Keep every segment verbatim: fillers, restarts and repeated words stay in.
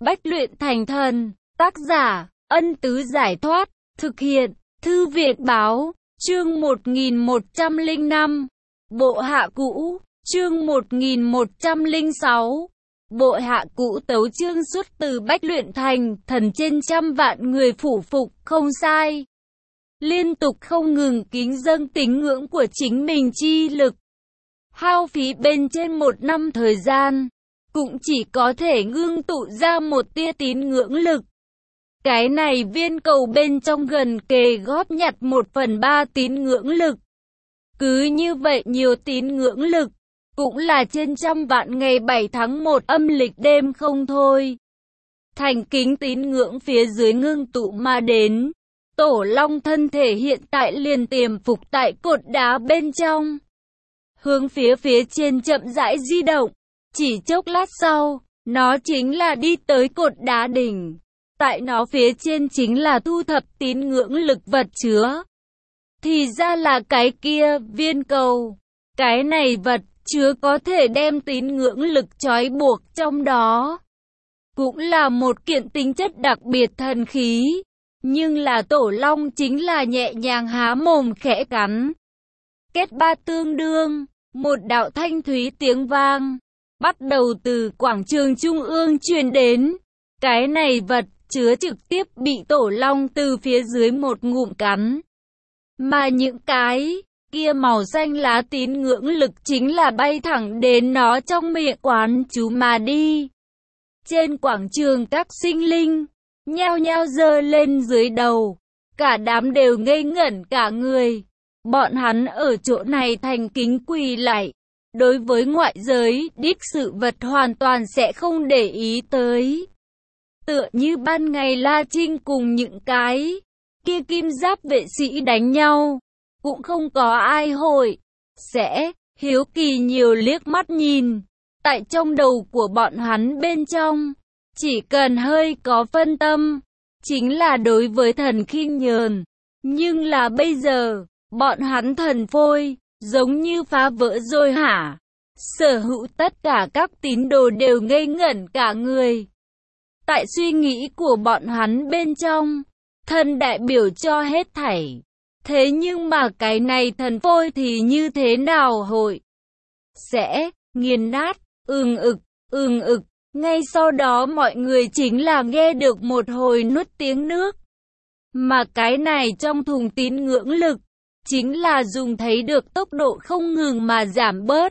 Bách luyện thành thần, tác giả, Ân Tứ Giải Thoát, thực hiện, Thư viện Báo, chương một nghìn một trăm lẻ năm, bộ hạ cũ, chương một nghìn một trăm lẻ sáu, bộ hạ cũ tấu chương xuất từ Bách luyện thành thần trên trăm vạn người phủ phục, không sai. Liên tục không ngừng kính dâng tín ngưỡng của chính mình chi lực. Hao phí bên trên một năm thời gian, cũng chỉ có thể ngưng tụ ra một tia tín ngưỡng lực. Cái này viên cầu bên trong gần kề góp nhặt một phần ba tín ngưỡng lực. Cứ như vậy nhiều tín ngưỡng lực, cũng là trên trăm vạn ngày bảy tháng một âm lịch đêm không thôi. Thành kính tín ngưỡng phía dưới ngưng tụ mà đến. Tổ Long thân thể hiện tại liền tiềm phục tại cột đá bên trong. Hướng phía phía trên chậm rãi di động. Chỉ chốc lát sau, nó chính là đi tới cột đá đỉnh. Tại nó phía trên chính là thu thập tín ngưỡng lực vật chứa. Thì ra là cái kia, viên cầu. Cái này vật chứa có thể đem tín ngưỡng lực trói buộc trong đó. Cũng là một kiện tính chất đặc biệt thần khí. Nhưng là Tổ Long chính là nhẹ nhàng há mồm khẽ cắn. Kết ba tương đương, một đạo thanh thúy tiếng vang. Bắt đầu từ quảng trường trung ương truyền đến. Cái này vật chứa trực tiếp bị Tổ Long từ phía dưới một ngụm cắn. Mà những cái kia màu xanh lá tín ngưỡng lực chính là bay thẳng đến nó trong miệng quán chú mà đi. Trên quảng trường các sinh linh nhao nhao giơ lên dưới đầu. Cả đám đều ngây ngẩn cả người. Bọn hắn ở chỗ này thành kính quỳ lạy. Đối với ngoại giới, đích sự vật hoàn toàn sẽ không để ý tới. Tựa như ban ngày La Trinh cùng những cái kia kim giáp vệ sĩ đánh nhau. Cũng không có ai hội sẽ hiếu kỳ nhiều liếc mắt nhìn. Tại trong đầu của bọn hắn bên trong, chỉ cần hơi có phân tâm, chính là đối với thần khinh nhờn. Nhưng là bây giờ, bọn hắn thần phôi, giống như phá vỡ rồi hả? Sở hữu tất cả các tín đồ đều ngây ngẩn cả người. Tại suy nghĩ của bọn hắn bên trong, thần đại biểu cho hết thảy. Thế nhưng mà cái này thần phôi thì như thế nào hội? Sẽ nghiền nát, ừng ực, ừng ực. Ngay sau đó mọi người chính là nghe được một hồi nuốt tiếng nước. Mà cái này trong thùng tín ngưỡng lực, chính là dùng thấy được tốc độ không ngừng mà giảm bớt.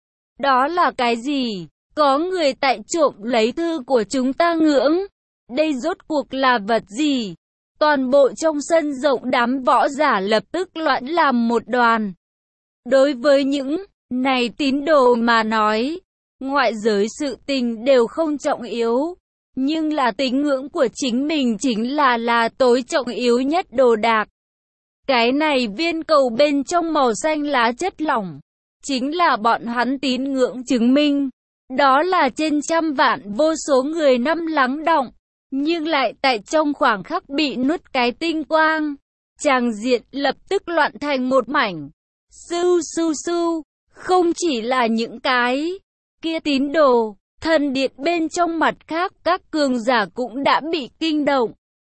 Đó là cái gì? Có người tại trộm lấy thư của chúng ta ngưỡng. Đây rốt cuộc là vật gì? Toàn bộ trong sân rộng đám võ giả lập tức loạn làm một đoàn. Đối với những này tín đồ mà nói, ngoại giới sự tình đều không trọng yếu. Nhưng là tín ngưỡng của chính mình chính là là tối trọng yếu nhất đồ đạc. Cái này viên cầu bên trong màu xanh lá chất lỏng, chính là bọn hắn tín ngưỡng chứng minh. Đó là trên trăm vạn vô số người năm lắng đọng, nhưng lại tại trong khoảng khắc bị nuốt cái tinh quang. Tràng diện lập tức loạn thành một mảnh. Sưu sưu sưu, không chỉ là những cái kia tín đồ, thần điện bên trong mặt khác các cường giả cũng đã bị kinh động.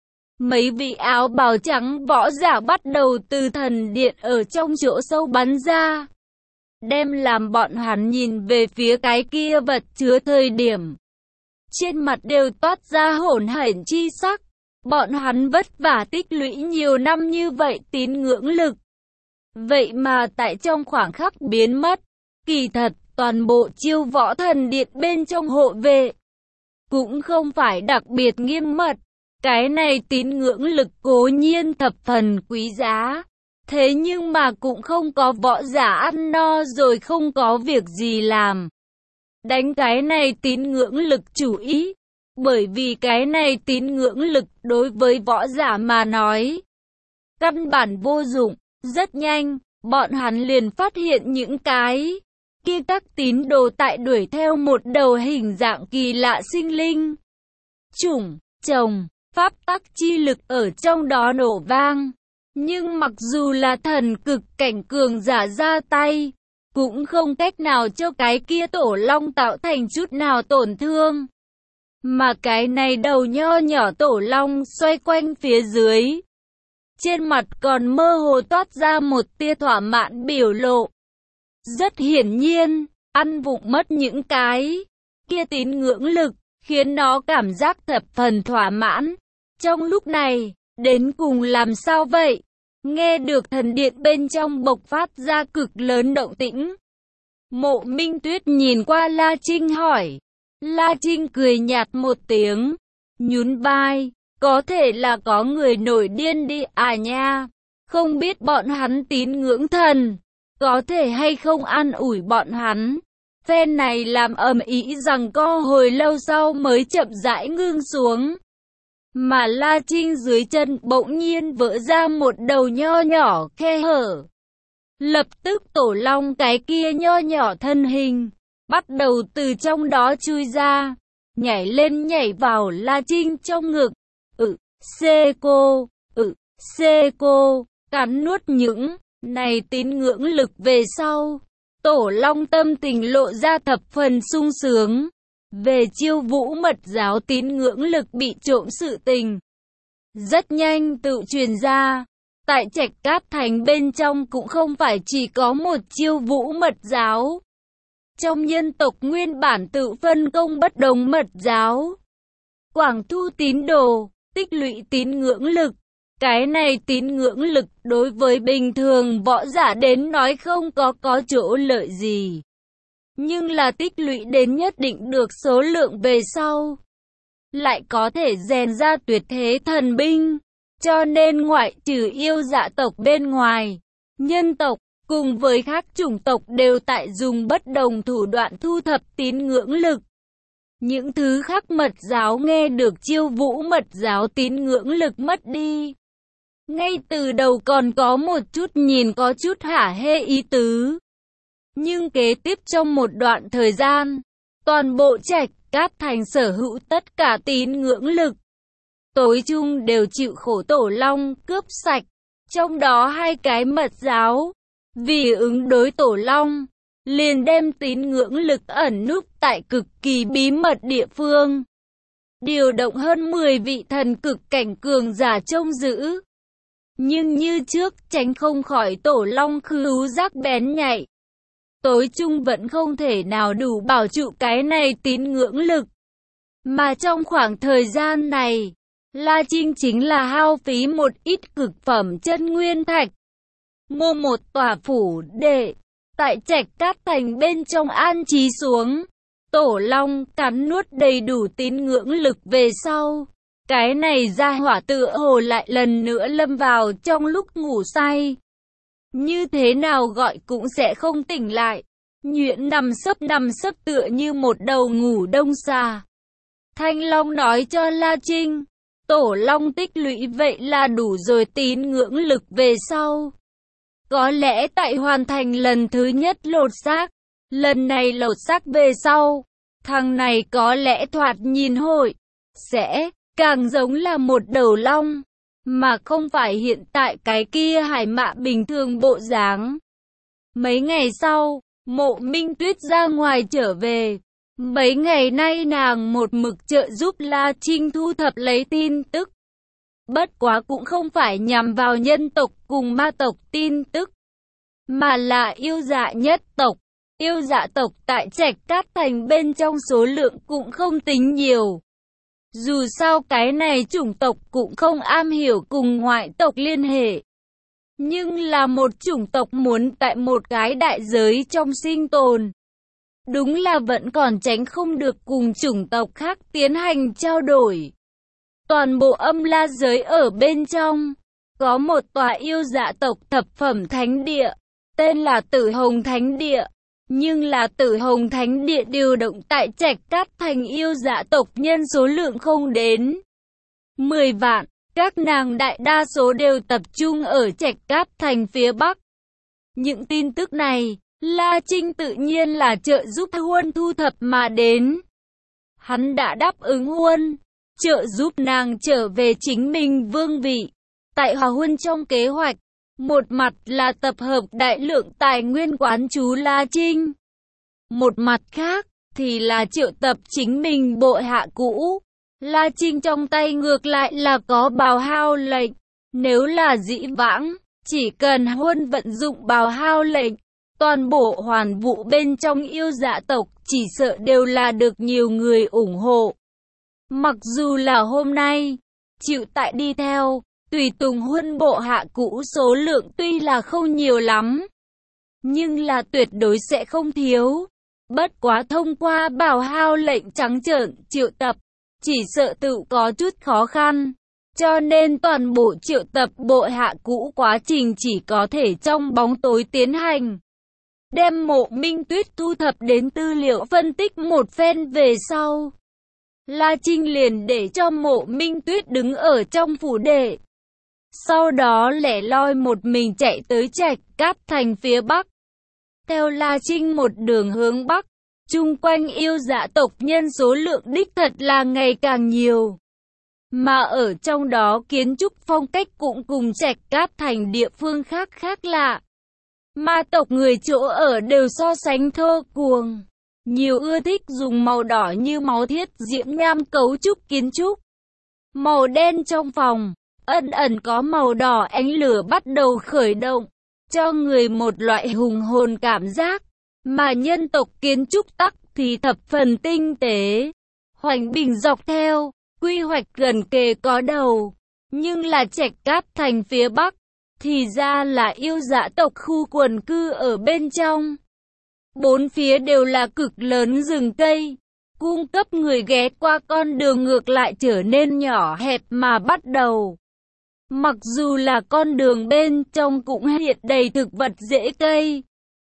Mấy vị áo bào trắng võ giả bắt đầu từ thần điện ở trong chỗ sâu bắn ra. Đem làm bọn hắn nhìn về phía cái kia vật chứa thời điểm. Trên mặt đều toát ra hổn hển chi sắc. Bọn hắn vất vả tích lũy nhiều năm như vậy tín ngưỡng lực. Vậy mà tại trong khoảng khắc biến mất. Kỳ thật, toàn bộ chiêu võ thần điện bên trong hộ vệ cũng không phải đặc biệt nghiêm mật. Cái này tín ngưỡng lực cố nhiên thập phần quý giá. Thế nhưng mà cũng không có võ giả ăn no rồi không có việc gì làm. Đánh cái này tín ngưỡng lực chủ ý. Bởi vì cái này tín ngưỡng lực đối với võ giả mà nói căn bản vô dụng. Rất nhanh, bọn hắn liền phát hiện những cái kia các tín đồ tại đuổi theo một đầu hình dạng kỳ lạ sinh linh. Chủng, trồng, pháp tắc chi lực ở trong đó nổ vang. Nhưng mặc dù là thần cực cảnh cường giả ra tay, cũng không cách nào cho cái kia Tổ Long tạo thành chút nào tổn thương. Mà cái này đầu nho nhỏ tổ long xoay quanh phía dưới. Trên mặt còn mơ hồ toát ra một tia thỏa mãn biểu lộ. Rất hiển nhiên, ăn vụng mất những cái kia tín ngưỡng lực, khiến nó cảm giác thập phần thỏa mãn. Trong lúc này, đến cùng làm sao vậy? Nghe được thần điện bên trong bộc phát ra cực lớn động tĩnh. Mộ Minh Tuyết nhìn qua La Trinh hỏi. La Trinh cười nhạt một tiếng, nhún vai, có thể là có người nổi điên đi à nha, không biết bọn hắn tín ngưỡng thần, có thể hay không an ủi bọn hắn. Phen này làm ầm ĩ rằng co hồi lâu sau mới chậm rãi ngưng xuống. Mà La Trinh dưới chân bỗng nhiên vỡ ra một đầu nho nhỏ khe hở. Lập tức tổ long cái kia nho nhỏ thân hình bắt đầu từ trong đó chui ra, nhảy lên nhảy vào La Trinh trong ngực. Ừ, xê cô, ừ, xê cô, cắn nuốt những này tín ngưỡng lực về sau. Tổ long tâm tình lộ ra thập phần sung sướng. Về Chiêu Vũ Mật giáo tín ngưỡng lực bị trộm sự tình rất nhanh tự truyền ra. Tại Trạch Cát Thành bên trong cũng không phải chỉ có một Chiêu Vũ Mật giáo. Trong nhân tộc nguyên bản tự phân công bất đồng mật giáo. Quảng thu tín đồ, tích lũy tín ngưỡng lực. Cái này tín ngưỡng lực đối với bình thường võ giả đến nói không có có chỗ lợi gì. Nhưng là tích lũy đến nhất định được số lượng về sau, lại có thể rèn ra tuyệt thế thần binh. Cho nên ngoại trừ yêu dạ tộc bên ngoài, nhân tộc cùng với các chủng tộc đều tại dùng bất đồng thủ đoạn thu thập tín ngưỡng lực. Những thứ khác mật giáo nghe được Chiêu Vũ Mật giáo tín ngưỡng lực mất đi. Ngay từ đầu còn có một chút nhìn có chút hả hê ý tứ. Nhưng kế tiếp trong một đoạn thời gian, toàn bộ Trạch Cát Thành sở hữu tất cả tín ngưỡng lực. Tối chung đều chịu khổ tổ long cướp sạch, trong đó hai cái mật giáo. Vì ứng đối tổ long, liền đem tín ngưỡng lực ẩn núp tại cực kỳ bí mật địa phương. Điều động hơn mười vị thần cực cảnh cường giả trông giữ. Nhưng như trước tránh không khỏi tổ long khứu giác bén nhạy. Tối chung vẫn không thể nào đủ bảo trụ cái này tín ngưỡng lực. Mà trong khoảng thời gian này, La Trinh chính là hao phí một ít cực phẩm chân nguyên thạch. Mua một tòa phủ để tại Trạch Cát Thành bên trong an trí xuống. Tổ long cắn nuốt đầy đủ tín ngưỡng lực về sau. Cái này ra hỏa tựa hồ lại lần nữa lâm vào trong lúc ngủ say. Như thế nào gọi cũng sẽ không tỉnh lại. Nhuyễn nằm sấp nằm sấp tựa như một đầu ngủ đông xà. Thanh Long nói cho La Trinh, tổ long tích lũy vậy là đủ rồi tín ngưỡng lực về sau. Có lẽ tại hoàn thành lần thứ nhất lột xác, lần này lột xác về sau, thằng này có lẽ thoạt nhìn hội sẽ càng giống là một đầu long, mà không phải hiện tại cái kia hải mạ bình thường bộ dáng. Mấy ngày sau, Mộ Minh Tuyết ra ngoài trở về. Mấy ngày nay nàng một mực trợ giúp La Trinh thu thập lấy tin tức. Bất quá cũng không phải nhằm vào nhân tộc cùng ma tộc tin tức, mà là yêu dạ nhất tộc. Yêu dạ tộc tại Trạch Cát Thành bên trong số lượng cũng không tính nhiều. Dù sao cái này chủng tộc cũng không am hiểu cùng ngoại tộc liên hệ. Nhưng là một chủng tộc muốn tại một cái đại giới trong sinh tồn. Đúng là vẫn còn tránh không được cùng chủng tộc khác tiến hành trao đổi. Toàn bộ âm la giới ở bên trong, có một tòa yêu dạ tộc thập phẩm thánh địa, tên là Tử Hồng Thánh Địa. Nhưng là Tử Hồng Thánh Địa điều động tại Trạch Cát Thành yêu dạ tộc nhân số lượng không đến mười vạn. Các nàng đại đa số đều tập trung ở Trạch Cát Thành phía Bắc. Những tin tức này, La Trinh tự nhiên là trợ giúp Huân thu thập mà đến. Hắn đã đáp ứng Huân, trợ giúp nàng trở về chính mình vương vị. Tại Hòa Huân trong kế hoạch, một mặt là tập hợp đại lượng tài nguyên quán chú La Trinh. Một mặt khác, thì là triệu tập chính mình bộ hạ cũ. La Trinh trong tay ngược lại là có bào hao lệnh. Nếu là dĩ vãng, chỉ cần Huân vận dụng bào hao lệnh, toàn bộ hoàn vũ bên trong yêu dạ tộc chỉ sợ đều là được nhiều người ủng hộ. Mặc dù là hôm nay, chịu tại đi theo, tùy tùng Huân bộ hạ cũ số lượng tuy là không nhiều lắm, nhưng là tuyệt đối sẽ không thiếu. Bất quá thông qua bào hao lệnh trắng trợn triệu tập, chỉ sợ tự có chút khó khăn. Cho nên toàn bộ triệu tập bộ hạ cũ quá trình chỉ có thể trong bóng tối tiến hành. Đem Mộ Minh Tuyết thu thập đến tư liệu phân tích một phen về sau, La Trinh liền để cho Mộ Minh Tuyết đứng ở trong phủ đệ. Sau đó lẻ loi một mình chạy tới Trạch Cát Thành phía Bắc. Theo La Trinh một đường hướng Bắc, chung quanh yêu dạ tộc nhân số lượng đích thật là ngày càng nhiều. Mà ở trong đó kiến trúc phong cách cũng cùng Trạch Cát Thành địa phương khác khác lạ. Ma tộc người chỗ ở đều so sánh thô cuồng. Nhiều ưa thích dùng màu đỏ như máu thiết diễm nham cấu trúc kiến trúc. Màu đen trong phòng, ẩn ẩn có màu đỏ ánh lửa bắt đầu khởi động, cho người một loại hùng hồn cảm giác. Mà nhân tộc kiến trúc tắc thì thập phần tinh tế. Hoành bình dọc theo, quy hoạch gần kề có đầu. Nhưng là Trạch Cát Thành phía Bắc, thì ra là yêu dạ tộc khu quần cư ở bên trong. Bốn phía đều là cực lớn rừng cây, cung cấp người ghé qua con đường ngược lại trở nên nhỏ hẹp mà bắt đầu. Mặc dù là con đường bên trong cũng hiện đầy thực vật rễ cây,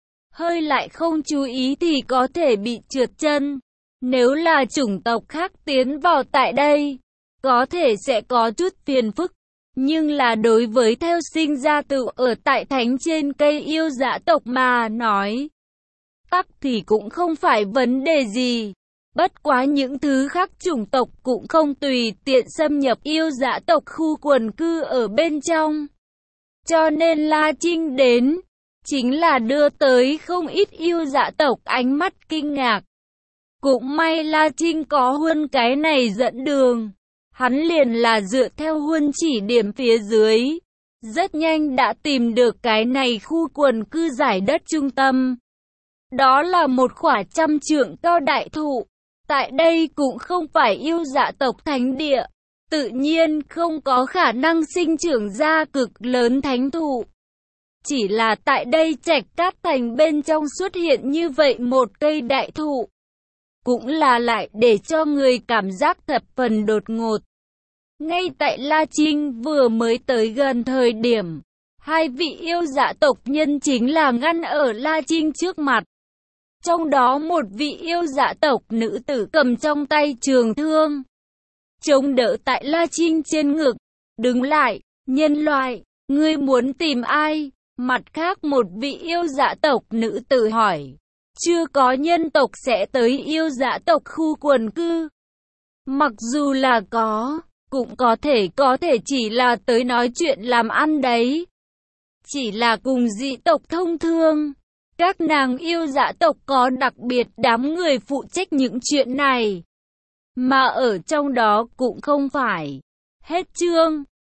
hơi lại không chú ý thì có thể bị trượt chân. Nếu là chủng tộc khác tiến vào tại đây, có thể sẽ có chút phiền phức. Nhưng là đối với theo sinh ra tự ở tại thánh trên cây yêu dã tộc mà nói, tắc thì cũng không phải vấn đề gì. Bất quá những thứ khác chủng tộc cũng không tùy tiện xâm nhập yêu dã tộc khu quần cư ở bên trong. Cho nên La Trinh đến, chính là đưa tới không ít yêu dã tộc ánh mắt kinh ngạc. Cũng may La Trinh có Huân cái này dẫn đường. Hắn liền là dựa theo Huân chỉ điểm phía dưới, rất nhanh đã tìm được cái này khu quần cư giải đất trung tâm. Đó là một khỏa trăm trượng cao đại thụ. Tại đây cũng không phải yêu dạ tộc thánh địa, tự nhiên không có khả năng sinh trưởng ra cực lớn thánh thụ. Chỉ là tại đây Trạch Cát Thành bên trong xuất hiện như vậy một cây đại thụ, cũng là lại để cho người cảm giác thập phần đột ngột. Ngay tại La Trinh vừa mới tới gần thời điểm, hai vị yêu dạ tộc nhân chính là ngăn ở La Trinh trước mặt. Trong đó một vị yêu dạ tộc nữ tử cầm trong tay trường thương, chống đỡ tại La Trinh trên ngực. Đứng lại, nhân loại, ngươi muốn tìm ai? Mặt khác một vị yêu dạ tộc nữ tử hỏi. Chưa có nhân tộc sẽ tới yêu dạ tộc khu quần cư. Mặc dù là có, cũng có thể có thể chỉ là tới nói chuyện làm ăn đấy. Chỉ là cùng dị tộc thông thương. Các nàng yêu dạ tộc có đặc biệt đám người phụ trách những chuyện này. Mà ở trong đó cũng không phải. Hết chương.